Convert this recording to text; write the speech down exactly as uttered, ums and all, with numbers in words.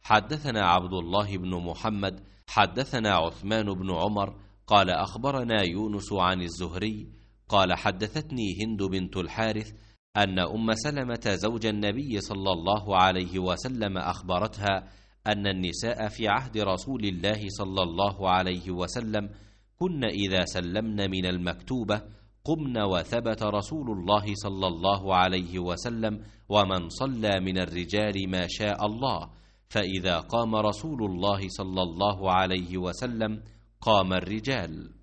حدثنا عبد الله بن محمد حدثنا عثمان بن عمر قال أخبرنا يونس عن الزهري قال حدثتني هند بنت الحارث أن أم سلمة زوج النبي صلى الله عليه وسلم أخبرتها أن النساء في عهد رسول الله صلى الله عليه وسلم كن إذا سلمن من المكتوبة قمن وثبت رسول الله صلى الله عليه وسلم ومن صلى من الرجال ما شاء الله، فإذا قام رسول الله صلى الله عليه وسلم قام الرجال.